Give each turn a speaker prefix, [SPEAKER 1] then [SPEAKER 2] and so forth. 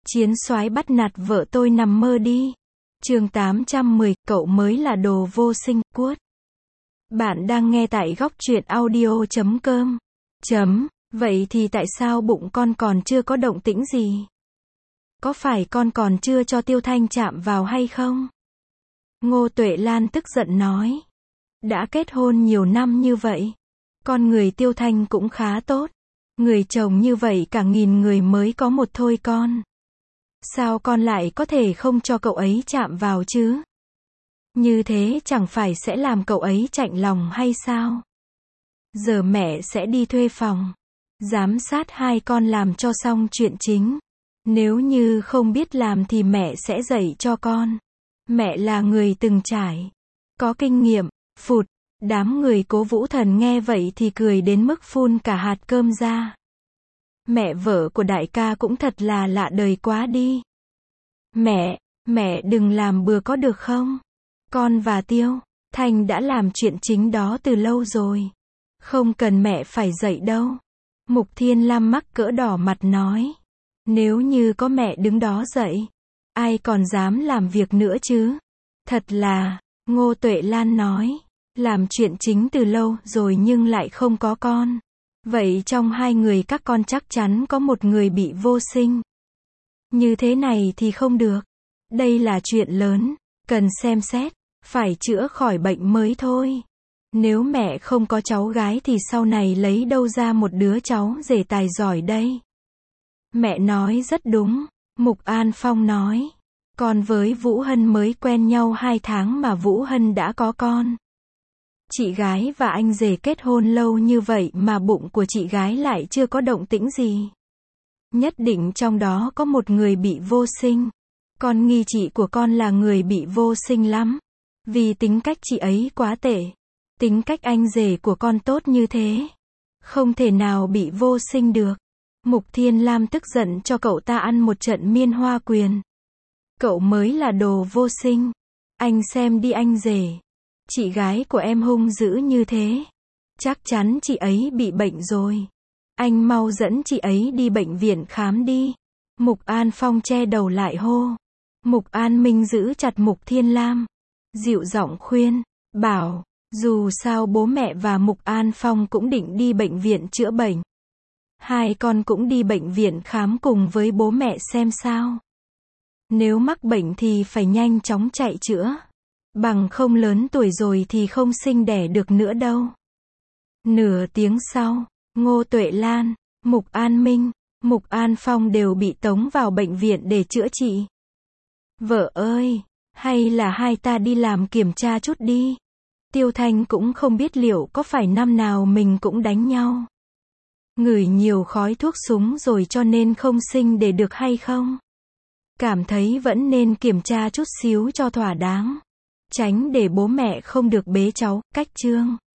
[SPEAKER 1] Chiến soái bắt nạt vợ tôi nằm mơ đi. Chương 810, cậu mới là đồ vô sinh, cuốt. Bạn đang nghe tại góc truyện audio.com. Vậy thì tại sao bụng con còn chưa có động tĩnh gì? Có phải con còn chưa cho Tiêu Thanh chạm vào hay không? Ngô Tuệ Lan tức giận nói. Đã kết hôn nhiều năm như vậy. Con người Tiêu Thanh cũng khá tốt. Người chồng như vậy cả nghìn người mới có một thôi con. Sao con lại có thể không cho cậu ấy chạm vào chứ? Như thế chẳng phải sẽ làm cậu ấy chạnh lòng hay sao? Giờ mẹ sẽ đi thuê phòng. Giám sát hai con làm cho xong chuyện chính. Nếu như không biết làm thì mẹ sẽ dạy cho con. Mẹ là người từng trải. Có kinh nghiệm. Phụt. Đám người Cố Vũ Thần nghe vậy thì cười đến mức phun cả hạt cơm ra. Mẹ vợ của đại ca cũng thật là lạ đời quá đi. Mẹ đừng làm bừa có được không? Con và Tiêu Thanh đã làm chuyện chính đó từ lâu rồi. Không cần mẹ phải dạy đâu. Mục Thiên Lam mắc cỡ đỏ mặt nói. Nếu như có mẹ đứng đó dạy, ai còn dám làm việc nữa chứ? Thật là, Ngô Tuệ Lan nói. Làm chuyện chính từ lâu rồi nhưng lại không có con. Vậy trong hai người các con chắc chắn có một người bị vô sinh. Như thế này thì không được. Đây là chuyện lớn, cần xem xét, phải chữa khỏi bệnh mới thôi. Nếu mẹ không có cháu gái thì sau này lấy đâu ra một đứa cháu rể tài giỏi đây? Mẹ nói rất đúng, Mục An Phong nói. Con với Vũ Hân mới quen nhau 2 tháng mà Vũ Hân đã có con. Chị gái và anh rể kết hôn lâu như vậy mà bụng của chị gái lại chưa có động tĩnh gì. Nhất định trong đó có một người bị vô sinh. Con nghi chị của con là người bị vô sinh lắm. Vì tính cách chị ấy quá tệ. Tính cách anh rể của con tốt như thế. Không thể nào bị vô sinh được. Mục Thiên Lam tức giận cho cậu ta ăn một trận miên hoa quyền. Cậu mới là đồ vô sinh. Anh xem đi anh rể. Chị gái của em hung dữ như thế. Chắc chắn chị ấy bị bệnh rồi. Anh mau dẫn chị ấy đi bệnh viện khám đi. Mục An Phong che đầu lại hô. Mục An Minh giữ chặt Mục Thiên Lam. Dịu giọng khuyên. Bảo, dù sao bố mẹ và Mục An Phong cũng định đi bệnh viện chữa bệnh. Hai con cũng đi bệnh viện khám cùng với bố mẹ xem sao. Nếu mắc bệnh thì phải nhanh chóng chạy chữa. Bằng không lớn tuổi rồi thì không sinh đẻ được nữa đâu. Nửa tiếng sau, Ngô Tuệ Lan, Mục An Minh, Mục An Phong đều bị tống vào bệnh viện để chữa trị. Vợ ơi, hay là hai ta đi làm kiểm tra chút đi. Tiêu Thanh cũng không biết liệu có phải năm nào mình cũng đánh nhau. Ngửi nhiều khói thuốc súng rồi cho nên không sinh để được hay không? Cảm thấy vẫn nên kiểm tra chút xíu cho thỏa đáng. Tránh để bố mẹ không được bế cháu, cách chương.